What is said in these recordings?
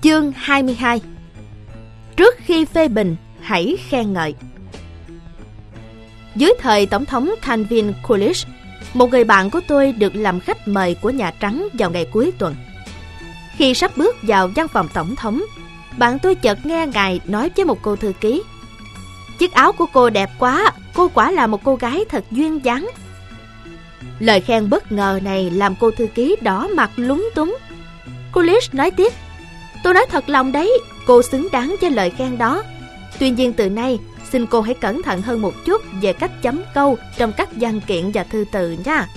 Chương 22. Trước khi phê bình, hãy khen ngợi. Dưới thời Tổng thống Calvin Coolidge, một người bạn của tôi được làm khách mời của Nhà Trắng vào ngày cuối tuần. Khi sắp bước vào văn phòng Tổng thống, bạn tôi chợt nghe ngài nói với một cô thư ký: "Chiếc áo của cô đẹp quá, cô quả là một cô gái thật duyên dáng." Lời khen bất ngờ này làm cô thư ký đỏ mặt lúng túng. Coolidge nói tiếp: "Tôi nói thật lòng đấy, cô xứng đáng với lời khen đó. Tuy nhiên từ nay, xin cô hãy cẩn thận hơn một chút về cách chấm câu trong các văn kiện và thư từ nha."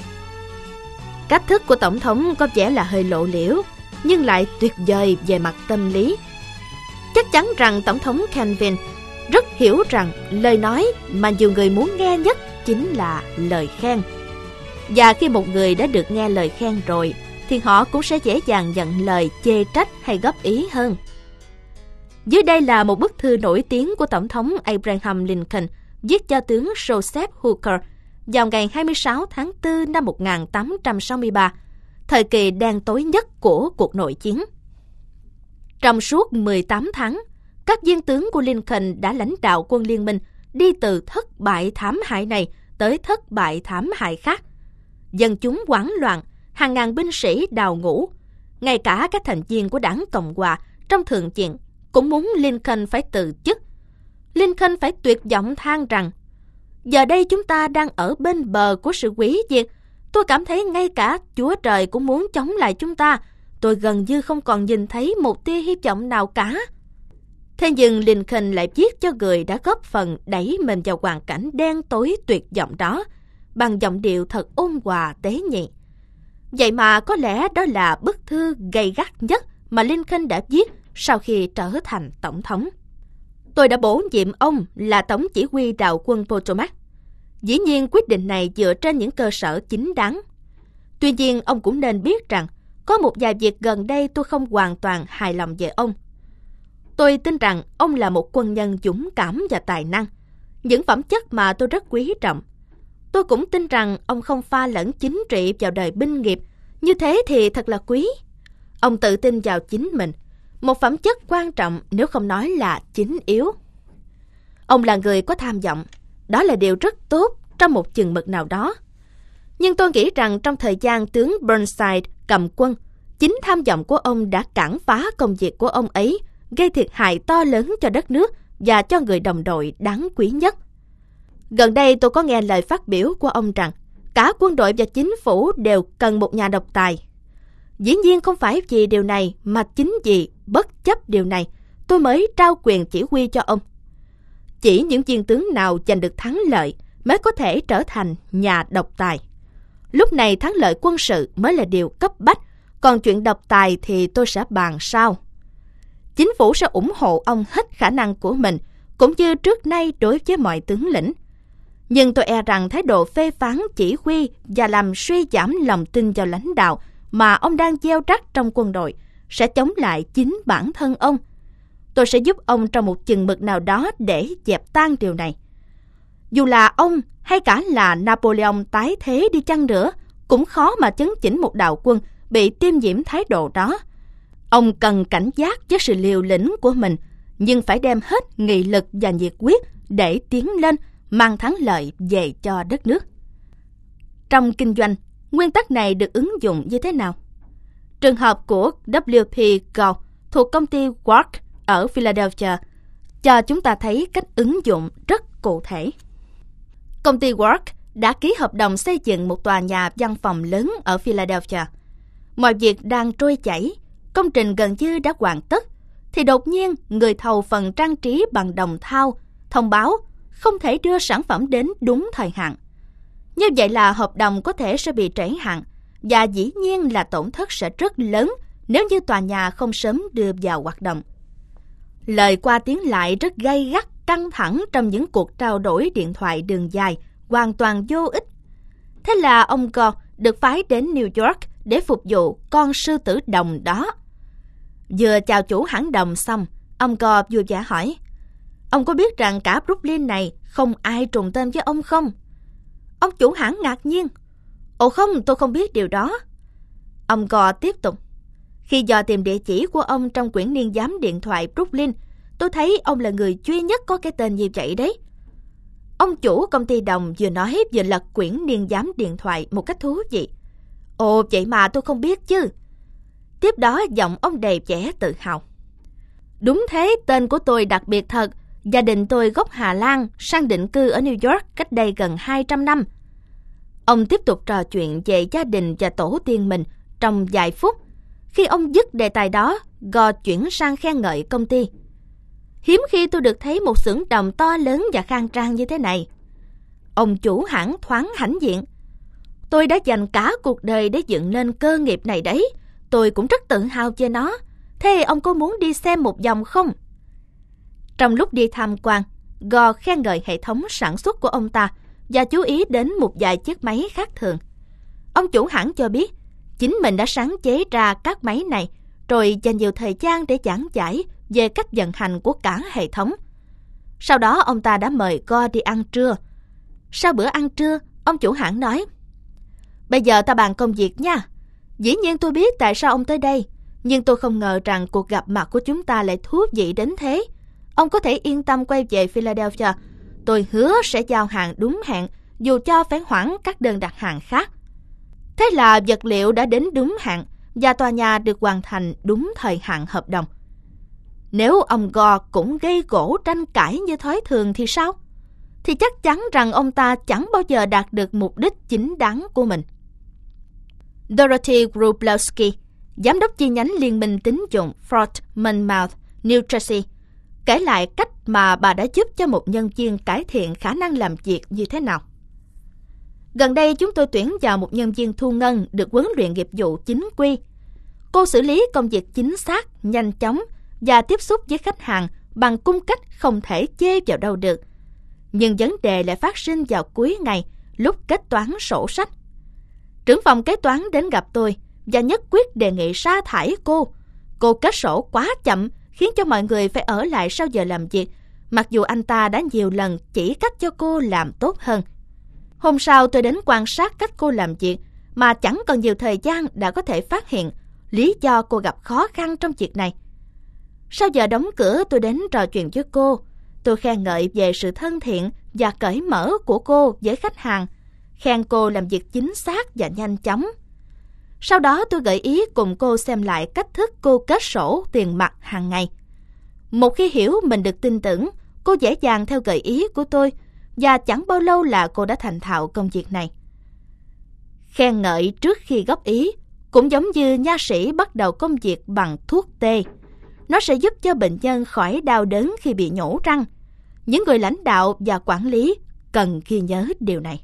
Cách thức của Tổng thống có vẻ là hơi lộ liễu, nhưng lại tuyệt vời về mặt tâm lý. Chắc chắn rằng Tổng thống Calvin rất hiểu rằng lời nói mà nhiều người muốn nghe nhất chính là lời khen. Và khi một người đã được nghe lời khen rồi, thì họ cũng sẽ dễ dàng nhận lời chê trách hay góp ý hơn. Dưới đây là một bức thư nổi tiếng của Tổng thống Abraham Lincoln viết cho tướng Joseph Hooker vào ngày 26 tháng 4 năm 1863, thời kỳ đen tối nhất của cuộc nội chiến. Trong suốt 18 tháng, các viên tướng của Lincoln đã lãnh đạo quân liên minh đi từ thất bại thảm hại này tới thất bại thảm hại khác. Dân chúng hoảng loạn, hàng ngàn binh sĩ đào ngũ. Ngay cả các thành viên của đảng Cộng hòa trong Thượng viện cũng muốn Lincoln phải từ chức. Lincoln phải tuyệt vọng than rằng: "Giờ đây chúng ta đang ở bên bờ của sự hủy diệt. Tôi cảm thấy ngay cả Chúa Trời cũng muốn chống lại chúng ta. Tôi gần như không còn nhìn thấy một tia hy vọng nào cả." Thế nhưng Lincoln lại viết cho người đã góp phần đẩy mình vào hoàn cảnh đen tối tuyệt vọng đó bằng giọng điệu thật ôn hòa tế nhị. Vậy mà có lẽ đó là bức thư gay gắt nhất mà Lincoln đã viết sau khi trở thành tổng thống. "Tôi đã bổ nhiệm ông là tổng chỉ huy đạo quân Potomac. Dĩ nhiên quyết định này dựa trên những cơ sở chính đáng. Tuy nhiên ông cũng nên biết rằng có một vài việc gần đây tôi không hoàn toàn hài lòng về ông. Tôi tin rằng ông là một quân nhân dũng cảm và tài năng, những phẩm chất mà tôi rất quý trọng. Tôi cũng tin rằng ông không pha lẫn chính trị vào đời binh nghiệp, như thế thì thật là quý. Ông tự tin vào chính mình, một phẩm chất quan trọng nếu không nói là chính yếu. Ông là người có tham vọng, đó là điều rất tốt trong một chừng mực nào đó. Nhưng tôi nghĩ rằng trong thời gian tướng Burnside cầm quân, chính tham vọng của ông đã cản phá công việc của ông ấy, gây thiệt hại to lớn cho đất nước và cho người đồng đội đáng quý nhất. Gần đây tôi có nghe lời phát biểu của ông rằng cả quân đội và chính phủ đều cần một nhà độc tài. Dĩ nhiên không phải vì điều này mà chính vì bất chấp điều này tôi mới trao quyền chỉ huy cho ông. Chỉ những viên tướng nào giành được thắng lợi mới có thể trở thành nhà độc tài. Lúc này thắng lợi quân sự mới là điều cấp bách, còn chuyện độc tài thì tôi sẽ bàn sau. Chính phủ sẽ ủng hộ ông hết khả năng của mình, cũng như trước nay đối với mọi tướng lĩnh. Nhưng tôi e rằng thái độ phê phán chỉ huy và làm suy giảm lòng tin vào lãnh đạo mà ông đang gieo rắc trong quân đội sẽ chống lại chính bản thân ông. Tôi sẽ giúp ông trong một chừng mực nào đó để dẹp tan điều này. Dù là ông hay cả là Napoleon tái thế đi chăng nữa, cũng khó mà chấn chỉnh một đạo quân bị tiêm nhiễm thái độ đó. Ông cần cảnh giác với sự liều lĩnh của mình, nhưng phải đem hết nghị lực và nhiệt huyết để tiến lên, mang thắng lợi về cho đất nước." Trong kinh doanh, nguyên tắc này được ứng dụng như thế nào? Trường hợp của W.P. Gould thuộc công ty Work ở Philadelphia cho chúng ta thấy cách ứng dụng rất cụ thể. Công ty Work đã ký hợp đồng xây dựng một tòa nhà văn phòng lớn ở Philadelphia. Mọi việc đang trôi chảy, công trình gần như đã hoàn tất, thì đột nhiên người thầu phần trang trí bằng đồng thau thông báo không thể đưa sản phẩm đến đúng thời hạn. Như vậy là hợp đồng có thể sẽ bị trễ hạn, và dĩ nhiên là tổn thất sẽ rất lớn nếu như tòa nhà không sớm đưa vào hoạt động. Lời qua tiếng lại rất gay gắt, căng thẳng trong những cuộc trao đổi điện thoại đường dài, hoàn toàn vô ích. Thế là ông Gould được phái đến New York để phục vụ con sư tử đồng đó. Vừa chào chủ hãng đồng xong, ông Gould vui vẻ hỏi: "Ông có biết rằng cả Brooklyn này không ai trùng tên với ông không?" Ông chủ hãng ngạc nhiên: "Ồ không, tôi không biết điều đó." Ông Gould tiếp tục: Khi dò tìm địa chỉ của ông trong quyển niên giám điện thoại Brooklyn, tôi thấy ông là người duy nhất có cái tên như vậy đấy. Ông chủ công ty đồng vừa nói vừa lật quyển niên giám điện thoại một cách thú vị. Ồ, vậy mà tôi không biết chứ. Tiếp đó giọng ông đầy vẻ tự hào. Đúng thế, tên của tôi đặc biệt thật. Gia đình tôi gốc Hà Lan, sang định cư ở New York cách đây gần 200 năm. Ông tiếp tục trò chuyện về gia đình và tổ tiên mình trong vài phút. Khi ông dứt đề tài đó, Go chuyển sang khen ngợi công ty. Hiếm khi tôi được thấy một xưởng đồng to lớn và khang trang như thế này. Ông chủ hãng thoáng hãnh diện. Tôi đã dành cả cuộc đời để dựng nên cơ nghiệp này đấy. Tôi cũng rất tự hào về nó. Thế ông có muốn đi xem một vòng không? Trong lúc đi tham quan, Go khen ngợi hệ thống sản xuất của ông ta và chú ý đến một vài chiếc máy khác thường. Ông chủ hãng cho biết chính mình đã sáng chế ra các máy này, rồi dành nhiều thời gian để giảng giải về cách vận hành của cả hệ thống. Sau đó ông ta đã mời Go đi ăn trưa. Sau bữa ăn trưa, ông chủ hãng nói: Bây giờ ta bàn công việc nha. Dĩ nhiên tôi biết tại sao ông tới đây, nhưng tôi không ngờ rằng cuộc gặp mặt của chúng ta lại thú vị đến thế. Ông có thể yên tâm quay về Philadelphia. Tôi hứa sẽ giao hàng đúng hẹn, dù cho phải hoãn các đơn đặt hàng khác. Thế là vật liệu đã đến đúng hạn và tòa nhà được hoàn thành đúng thời hạn hợp đồng. Nếu ông Go cũng gây gổ tranh cãi như thói thường thì sao? Thì chắc chắn rằng ông ta chẳng bao giờ đạt được mục đích chính đáng của mình. Dorothy Grublowski, giám đốc chi nhánh Liên minh tín dụng Fort Monmouth, New Jersey, kể lại cách mà bà đã giúp cho một nhân viên cải thiện khả năng làm việc như thế nào. Gần đây chúng tôi tuyển vào một nhân viên thu ngân được huấn luyện nghiệp vụ chính quy. Cô xử lý công việc chính xác, nhanh chóng và tiếp xúc với khách hàng bằng cung cách không thể chê vào đâu được. Nhưng vấn đề lại phát sinh vào cuối ngày lúc kết toán sổ sách. Trưởng phòng kế toán đến gặp tôi và nhất quyết đề nghị sa thải cô. Cô kết sổ quá chậm khiến cho mọi người phải ở lại sau giờ làm việc, mặc dù anh ta đã nhiều lần chỉ cách cho cô làm tốt hơn. Hôm sau tôi đến quan sát cách cô làm việc mà chẳng còn nhiều thời gian đã có thể phát hiện lý do cô gặp khó khăn trong việc này. Sau giờ đóng cửa tôi đến trò chuyện với cô. Tôi khen ngợi về sự thân thiện và cởi mở của cô với khách hàng, khen cô làm việc chính xác và nhanh chóng. Sau đó tôi gợi ý cùng cô xem lại cách thức cô kết sổ tiền mặt hàng ngày. Một khi hiểu mình được tin tưởng, cô dễ dàng theo gợi ý của tôi và chẳng bao lâu là cô đã thành thạo công việc này. Khen ngợi trước khi góp ý cũng giống như nha sĩ bắt đầu công việc bằng thuốc tê. Nó sẽ giúp cho bệnh nhân khỏi đau đớn khi bị nhổ răng. Những người lãnh đạo và quản lý cần ghi nhớ điều này.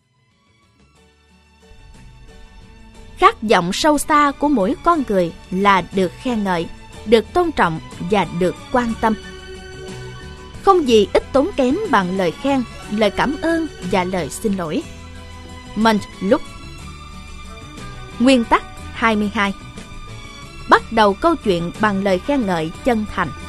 Khát vọng sâu xa của mỗi con người là được khen ngợi, được tôn trọng và được quan tâm. Không gì ít tốn kém bằng lời khen, lời cảm ơn và lời xin lỗi. Muntluck. Nguyên tắc 22. Bắt đầu câu chuyện bằng lời khen ngợi chân thành.